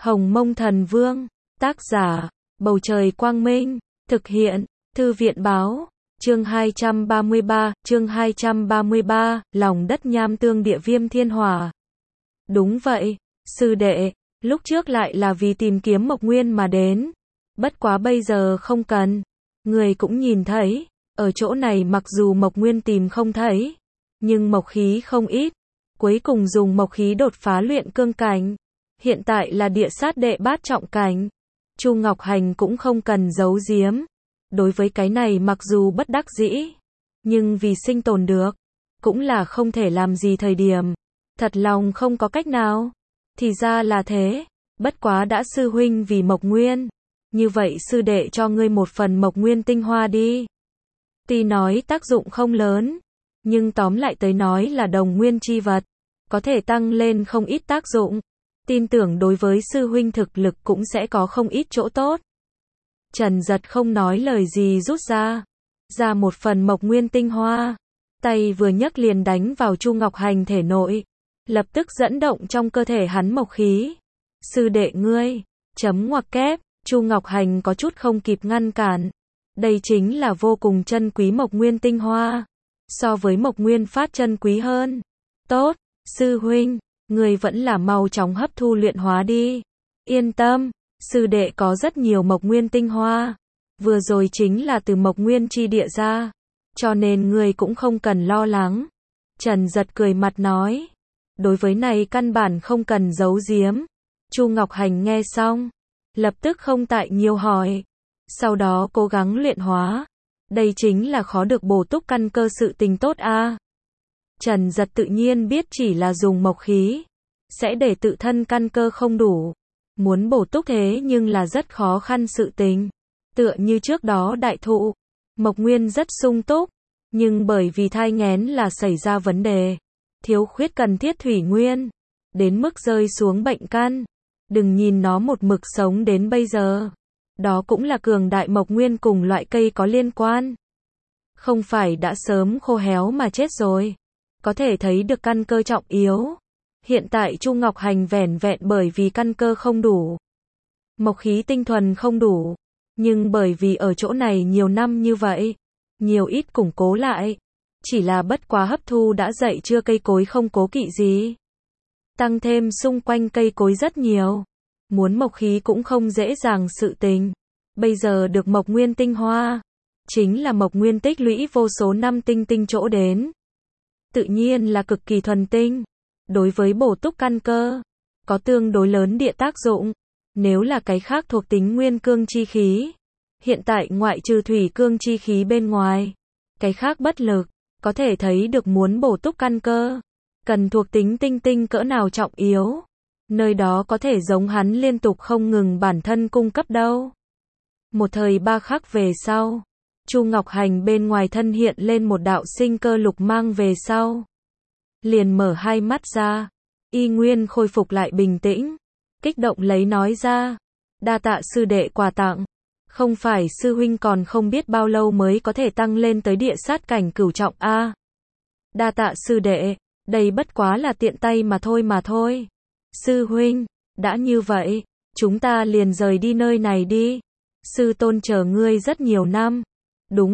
Hồng Mông Thần Vương, tác giả, Bầu Trời Quang Minh, thực hiện, Thư viện Báo, chương 233, lòng đất nham tương địa viêm thiên hỏa. Đúng vậy, sư đệ, lúc trước lại là vì tìm kiếm Mộc Nguyên mà đến. Bất quá bây giờ không cần. Người cũng nhìn thấy, ở chỗ này mặc dù Mộc Nguyên tìm không thấy, nhưng mộc khí không ít. Cuối cùng dùng mộc khí đột phá luyện cương cảnh. Hiện tại là địa sát đệ bát trọng cảnh. Chu Ngọc Hành cũng không cần giấu giếm. Đối với cái này mặc dù bất đắc dĩ, nhưng vì sinh tồn được, cũng là không thể làm gì thời điểm. Thật lòng không có cách nào. Thì ra là thế. Bất quá đã sư huynh vì Mộc Nguyên. Như vậy sư đệ cho ngươi một phần Mộc Nguyên tinh hoa đi. Tuy nói tác dụng không lớn, nhưng tóm lại tới nói là đồng nguyên chi vật, có thể tăng lên không ít tác dụng. Tin tưởng đối với sư huynh thực lực cũng sẽ có không ít chỗ tốt. Trần Giật không nói lời gì rút ra một phần Mộc Nguyên tinh hoa, tay vừa nhấc liền đánh vào Chu Ngọc Hành thể nội, lập tức dẫn động trong cơ thể hắn mộc khí. Sư đệ ngươi, chấm ngoặc kép, Chu Ngọc Hành có chút không kịp ngăn cản. Đây chính là vô cùng chân quý Mộc Nguyên tinh hoa, so với Mộc Nguyên phát chân quý hơn. Tốt, sư huynh, ngươi vẫn là mau chóng hấp thu luyện hóa đi. Yên tâm, sư đệ có rất nhiều Mộc Nguyên tinh hoa, vừa rồi chính là từ Mộc Nguyên chi địa ra, cho nên ngươi cũng không cần lo lắng. Trần Giật cười mặt nói, đối với này căn bản không cần giấu giếm. Chu Ngọc Hành nghe xong, lập tức không tại nhiều hỏi, sau đó cố gắng luyện hóa. Đây chính là khó được bổ túc căn cơ sự tình tốt a. Trần Giật tự nhiên biết chỉ là dùng mộc khí sẽ để tự thân căn cơ không đủ, muốn bổ túc thế nhưng là rất khó khăn sự tình. Tựa như trước đó đại thụ, Mộc Nguyên rất sung túc, nhưng bởi vì thai nghén là xảy ra vấn đề, thiếu khuyết cần thiết thủy nguyên, đến mức rơi xuống bệnh căn. Đừng nhìn nó một mực sống đến bây giờ, đó cũng là cường đại Mộc Nguyên cùng loại cây có liên quan. Không phải đã sớm khô héo mà chết rồi. Có thể thấy được căn cơ trọng yếu. Hiện tại Chu Ngọc Hành vẻn vẹn bởi vì căn cơ không đủ, mộc khí tinh thuần không đủ, nhưng bởi vì ở chỗ này nhiều năm như vậy, nhiều ít củng cố lại. Chỉ là bất quá hấp thu đã dậy chưa cây cối không cố kỵ gì. Tăng thêm xung quanh cây cối rất nhiều. Muốn mộc khí cũng không dễ dàng sự tình. Bây giờ được Mộc Nguyên tinh hoa, chính là Mộc Nguyên tích lũy vô số năm tinh chỗ đến. Tự nhiên là cực kỳ thuần tinh. Đối với bổ túc căn cơ, có tương đối lớn địa tác dụng. Nếu là cái khác thuộc tính nguyên cương chi khí, hiện tại ngoại trừ thủy cương chi khí bên ngoài, cái khác bất lực, có thể thấy được muốn bổ túc căn cơ, cần thuộc tính tinh cỡ nào trọng yếu. Nơi đó có thể giống hắn liên tục không ngừng bản thân cung cấp đâu. Một thời ba khắc về sau, Chu Ngọc Hành bên ngoài thân hiện lên một đạo sinh cơ lục mang về sau, liền mở hai mắt ra, y nguyên khôi phục lại bình tĩnh, kích động lấy nói ra, đa tạ sư đệ quà tặng, không phải sư huynh còn không biết bao lâu mới có thể tăng lên tới địa sát cảnh cửu trọng a. Đa tạ sư đệ, đây bất quá là tiện tay mà thôi. Sư huynh, đã như vậy, chúng ta liền rời đi nơi này đi. Sư tôn chờ ngươi rất nhiều năm. Đúng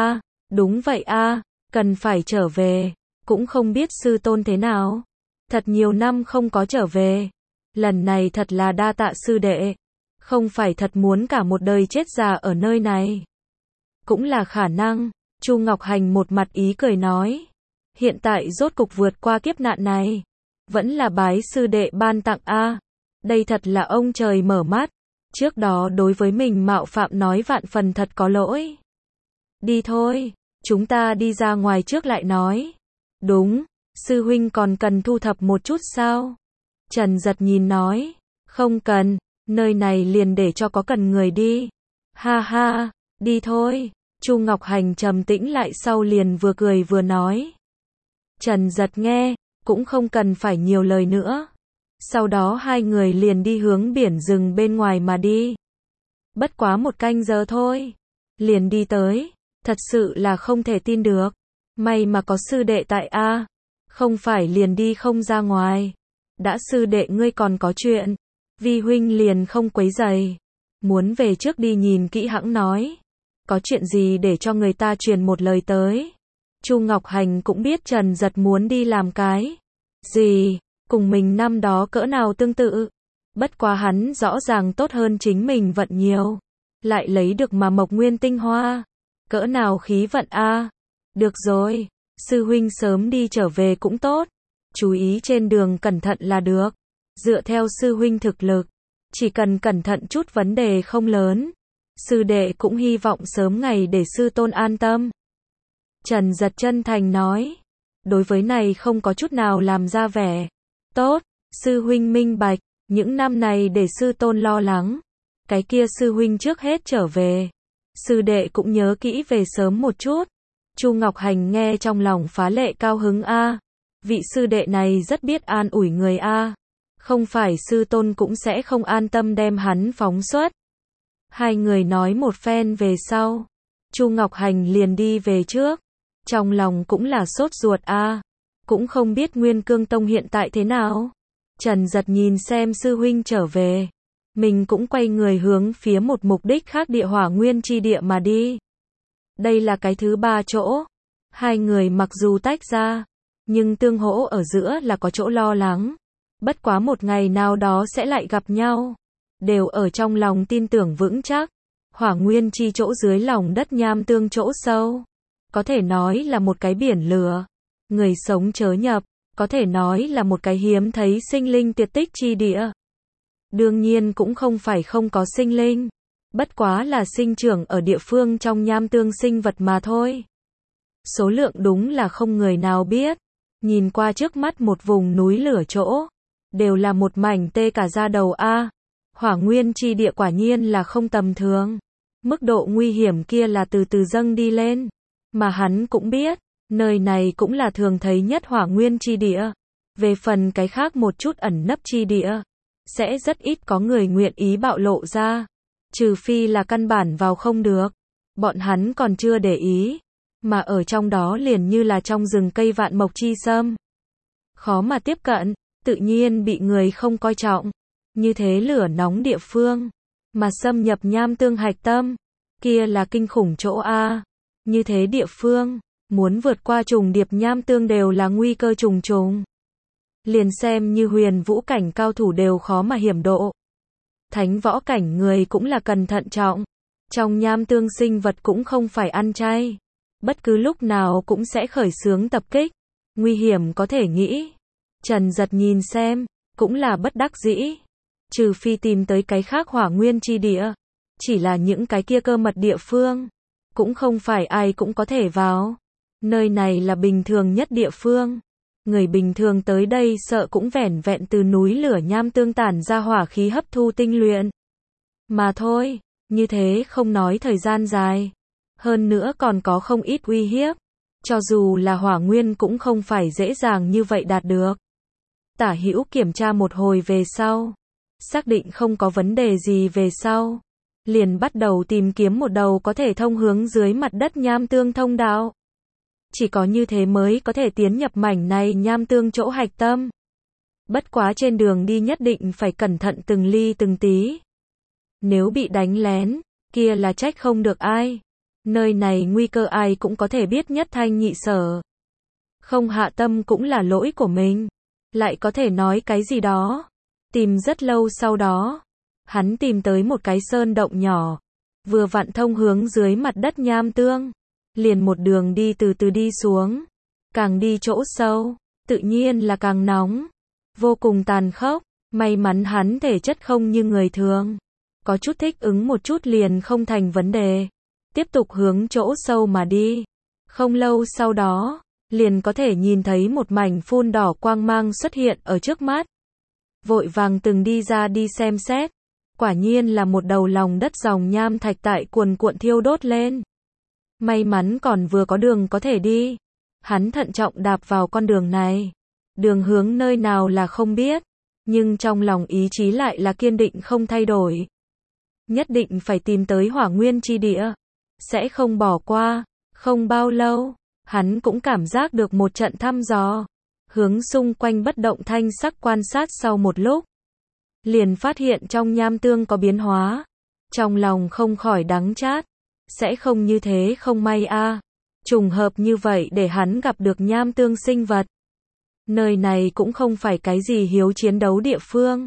vậy a, cần phải trở về. Cũng không biết sư tôn thế nào. Thật nhiều năm không có trở về. Lần này thật là đa tạ sư đệ. Không phải thật muốn cả một đời chết già ở nơi này. Cũng là khả năng. Chu Ngọc Hành một mặt ý cười nói. Hiện tại rốt cục vượt qua kiếp nạn này. Vẫn là bái sư đệ ban tặng a. Đây thật là ông trời mở mắt. Trước đó đối với mình mạo phạm nói vạn phần thật có lỗi. Đi thôi, chúng ta đi ra ngoài trước lại nói. Đúng, sư huynh còn cần thu thập một chút sao? Trần Giật nhìn nói, không cần, nơi này liền để cho có cần người đi. Ha ha, đi thôi. Chu Ngọc Hành trầm tĩnh lại sau liền vừa cười vừa nói. Trần Giật nghe, cũng không cần phải nhiều lời nữa. Sau đó hai người liền đi hướng biển rừng bên ngoài mà đi. Bất quá một canh giờ thôi, liền đi tới, thật sự là không thể tin được. May mà có sư đệ tại a, không phải liền đi không ra ngoài. Đã sư đệ ngươi còn có chuyện, Vi huynh liền không quấy rầy. Muốn về trước đi nhìn kỹ hẵng nói. Có chuyện gì để cho người ta truyền một lời tới. Chu Ngọc Hành cũng biết Trần Giật muốn đi làm cái gì, cùng mình năm đó cỡ nào tương tự. Bất quá hắn rõ ràng tốt hơn chính mình vận nhiều. Lại lấy được mà Mộc Nguyên tinh hoa. Cỡ nào khí vận a. Được rồi, sư huynh sớm đi trở về cũng tốt. Chú ý trên đường cẩn thận là được. Dựa theo sư huynh thực lực, chỉ cần cẩn thận chút vấn đề không lớn. Sư đệ cũng hy vọng sớm ngày để sư tôn an tâm. Trần Giật chân thành nói. Đối với này không có chút nào làm ra vẻ. Tốt, sư huynh minh bạch, những năm này để sư tôn lo lắng. Cái kia sư huynh trước hết trở về. Sư đệ cũng nhớ kỹ về sớm một chút. Chu Ngọc Hành nghe trong lòng phá lệ cao hứng a. Vị sư đệ này rất biết an ủi người a. Không phải sư tôn cũng sẽ không an tâm đem hắn phóng xuất. Hai người nói một phen về sau. Chu Ngọc Hành liền đi về trước. Trong lòng cũng là sốt ruột a. Cũng không biết Nguyên Cương Tông hiện tại thế nào. Trần Giật nhìn xem sư huynh trở về. Mình cũng quay người hướng phía một mục đích khác địa hỏa nguyên chi địa mà đi. Đây là cái thứ ba chỗ. Hai người mặc dù tách ra, nhưng tương hỗ ở giữa là có chỗ lo lắng. Bất quá một ngày nào đó sẽ lại gặp nhau. Đều ở trong lòng tin tưởng vững chắc. Hỏa nguyên chi chỗ dưới lòng đất nham tương chỗ sâu. Có thể nói là một cái biển lửa. Người sống chớ nhập. Có thể nói là một cái hiếm thấy sinh linh tuyệt tích chi địa. Đương nhiên cũng không phải không có sinh linh. Bất quá là sinh trưởng ở địa phương trong nham tương sinh vật mà thôi. Số lượng đúng là không người nào biết. Nhìn qua trước mắt một vùng núi lửa chỗ. Đều là một mảnh tê cả da đầu a. Hỏa nguyên chi địa quả nhiên là không tầm thường. Mức độ nguy hiểm kia là từ từ dâng đi lên. Mà hắn cũng biết, nơi này cũng là thường thấy nhất hỏa nguyên chi địa. Về phần cái khác một chút ẩn nấp chi địa, sẽ rất ít có người nguyện ý bạo lộ ra. Trừ phi là căn bản vào không được. Bọn hắn còn chưa để ý. Mà ở trong đó liền như là trong rừng cây vạn mộc chi sâm. Khó mà tiếp cận, tự nhiên bị người không coi trọng. Như thế lửa nóng địa phương. Mà xâm nhập nham tương hạch tâm. Kia là kinh khủng chỗ A. Như thế địa phương, muốn vượt qua trùng điệp nham tương đều là nguy cơ trùng trùng. Liền xem như huyền vũ cảnh cao thủ đều khó mà hiểm độ. Thánh võ cảnh người cũng là cần thận trọng. Trong nham tương sinh vật cũng không phải ăn chay. Bất cứ lúc nào cũng sẽ khởi xướng tập kích. Nguy hiểm có thể nghĩ. Trần Giật nhìn xem, cũng là bất đắc dĩ. Trừ phi tìm tới cái khác hỏa nguyên chi địa. Chỉ là những cái kia cơ mật địa phương. Cũng không phải ai cũng có thể vào. Nơi này là bình thường nhất địa phương. Người bình thường tới đây sợ cũng vẻn vẹn từ núi lửa nham tương tản ra hỏa khí hấp thu tinh luyện. Mà thôi, như thế không nói thời gian dài. Hơn nữa còn có không ít uy hiếp. Cho dù là hỏa nguyên cũng không phải dễ dàng như vậy đạt được. Tả Hữu kiểm tra một hồi về sau. Xác định không có vấn đề gì về sau. Liền bắt đầu tìm kiếm một đầu có thể thông hướng dưới mặt đất nham tương thông đạo. Chỉ có như thế mới có thể tiến nhập mảnh này nham tương chỗ hạch tâm. Bất quá trên đường đi nhất định phải cẩn thận từng ly từng tí. Nếu bị đánh lén, kia là trách không được ai. Nơi này nguy cơ ai cũng có thể biết nhất thanh nhị sở. Không hạ tâm cũng là lỗi của mình. Lại có thể nói cái gì đó. Tìm rất lâu sau đó. Hắn tìm tới một cái sơn động nhỏ. Vừa vặn thông hướng dưới mặt đất nham tương. Liền một đường đi từ từ đi xuống. Càng đi chỗ sâu, tự nhiên là càng nóng. Vô cùng tàn khốc. May mắn hắn thể chất không như người thường. Có chút thích ứng một chút liền không thành vấn đề. Tiếp tục hướng chỗ sâu mà đi. Không lâu sau đó, liền có thể nhìn thấy một mảnh phun đỏ quang mang xuất hiện ở trước mắt. Vội vàng từng đi ra đi xem xét. Quả nhiên là một đầu lòng đất dòng nham thạch tại cuồn cuộn thiêu đốt lên. May mắn còn vừa có đường có thể đi. Hắn thận trọng đạp vào con đường này. Đường hướng nơi nào là không biết. Nhưng trong lòng ý chí lại là kiên định không thay đổi. Nhất định phải tìm tới hỏa nguyên chi địa. Sẽ không bỏ qua. Không bao lâu, hắn cũng cảm giác được một trận thăm dò. Hướng xung quanh bất động thanh sắc quan sát sau một lúc. liền phát hiện trong nham tương có biến hóa. Trong lòng không khỏi đắng chát. Sẽ không như thế không may a. Trùng hợp như vậy để hắn gặp được nham tương sinh vật. Nơi này cũng không phải cái gì hiếu chiến đấu địa phương.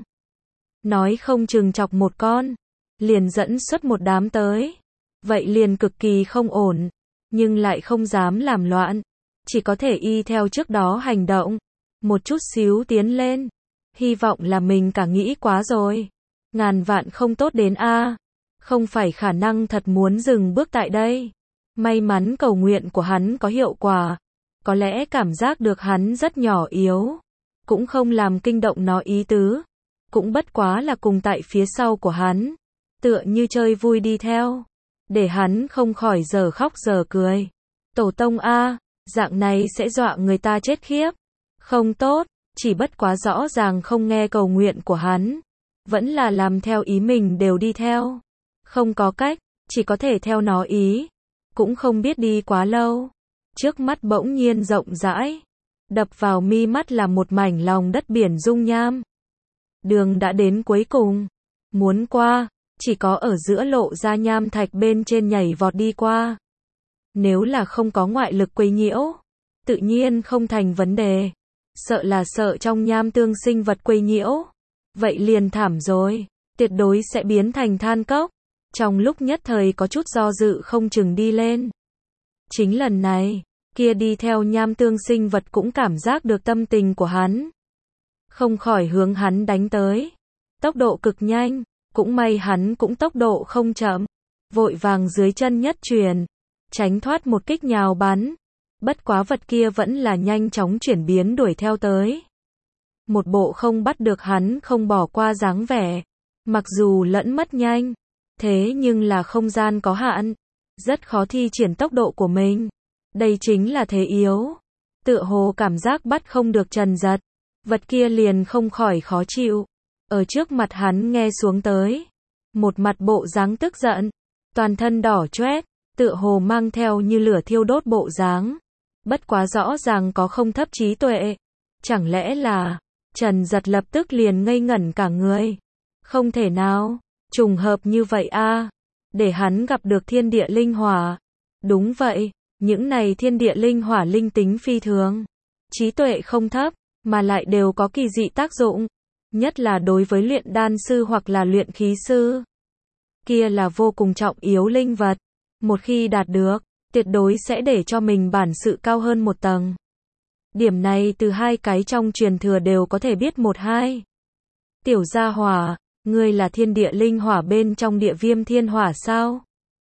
Nói không chừng chọc một con, liền dẫn xuất một đám tới. Vậy liền cực kỳ không ổn, nhưng lại không dám làm loạn. Chỉ có thể y theo trước đó hành động, một chút xíu tiến lên. Hy vọng là mình cả nghĩ quá rồi. Ngàn vạn không tốt đến a. Không phải khả năng thật muốn dừng bước tại đây. May mắn cầu nguyện của hắn có hiệu quả. Có lẽ cảm giác được hắn rất nhỏ yếu, cũng không làm kinh động nó ý tứ. Cũng bất quá là cùng tại phía sau của hắn, tựa như chơi vui đi theo, để hắn không khỏi giờ khóc giờ cười. Tổ tông a, dạng này sẽ dọa người ta chết khiếp. Không tốt, chỉ bất quá rõ ràng không nghe cầu nguyện của hắn, vẫn là làm theo ý mình đều đi theo. Không có cách, chỉ có thể theo nó ý. Cũng không biết đi quá lâu, trước mắt bỗng nhiên rộng rãi, đập vào mi mắt là một mảnh lòng đất biển dung nham. Đường đã đến cuối cùng, muốn qua, chỉ có ở giữa lộ ra nham thạch bên trên nhảy vọt đi qua. Nếu là không có ngoại lực quấy nhiễu, tự nhiên không thành vấn đề. Sợ là sợ trong nham tương sinh vật quấy nhiễu, vậy liền thảm rồi, tuyệt đối sẽ biến thành than cốc. Trong lúc nhất thời có chút do dự không chừng đi lên. Chính lần này, kia đi theo nham tương sinh vật cũng cảm giác được tâm tình của hắn. Không khỏi hướng hắn đánh tới. Tốc độ cực nhanh, cũng may hắn cũng tốc độ không chậm. Vội vàng dưới chân nhất truyền, tránh thoát một kích nhào bắn. Bất quá vật kia vẫn là nhanh chóng chuyển biến đuổi theo tới. Một bộ không bắt được hắn không bỏ qua dáng vẻ. Mặc dù lẫn mất nhanh, thế nhưng là không gian có hạn, rất khó thi triển tốc độ của mình. Đây chính là thế yếu. Tựa hồ cảm giác bắt không được Trần Giật. Vật kia liền không khỏi khó chịu. Ở trước mặt hắn nghe xuống tới. Một mặt bộ dáng tức giận. Toàn thân đỏ choét. Tựa hồ mang theo như lửa thiêu đốt bộ dáng. Bất quá rõ ràng có không thấp trí tuệ. Chẳng lẽ là... Trần Giật lập tức liền ngây ngẩn cả người. Không thể nào. Trùng hợp như vậy a, để hắn gặp được thiên địa linh hỏa. Đúng vậy, những này thiên địa linh hỏa linh tính phi thường, trí tuệ không thấp, mà lại đều có kỳ dị tác dụng, nhất là đối với luyện đan sư hoặc là luyện khí sư. Kia là vô cùng trọng yếu linh vật, một khi đạt được, tuyệt đối sẽ để cho mình bản sự cao hơn một tầng. Điểm này từ hai cái trong truyền thừa đều có thể biết một hai. Tiểu gia hỏa, ngươi là thiên địa linh hỏa bên trong địa viêm thiên hỏa sao?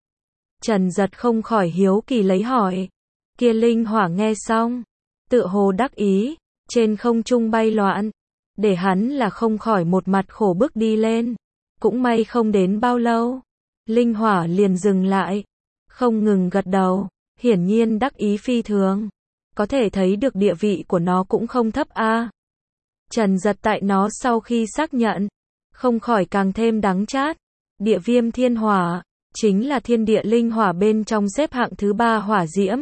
Trần Giật không khỏi hiếu kỳ lấy hỏi. Kia linh hỏa nghe xong, tựa hồ đắc ý, trên không trung bay loạn, để hắn là không khỏi một mặt khổ bức đi lên. Cũng may không đến bao lâu, linh hỏa liền dừng lại, không ngừng gật đầu, hiển nhiên đắc ý phi thường. Có thể thấy được địa vị của nó cũng không thấp a. Trần Giật tại nó sau khi xác nhận, không khỏi càng thêm đắng chát. Địa viêm thiên hỏa, chính là thiên địa linh hỏa bên trong xếp hạng thứ 3 hỏa diễm.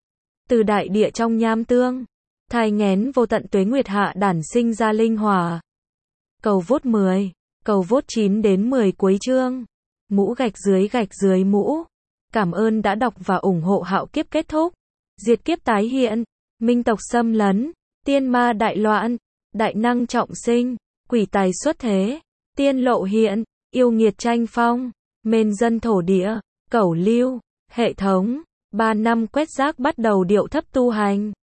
Từ đại địa trong nham tương, thai nghén vô tận tuế nguyệt hạ đản sinh ra linh hỏa. Cầu vốt 10, cầu vốt 9 đến 10 cuối chương. Mũ gạch dưới mũ. Cảm ơn đã đọc và ủng hộ Hạo Kiếp kết thúc. Diệt kiếp tái hiện, minh tộc xâm lấn, tiên ma đại loạn, đại năng trọng sinh, quỷ tài xuất thế, tiên lộ hiện, yêu nghiệt tranh phong, mên dân thổ địa, cẩu lưu, hệ thống, 3 năm quét rác bắt đầu điệu thấp tu hành.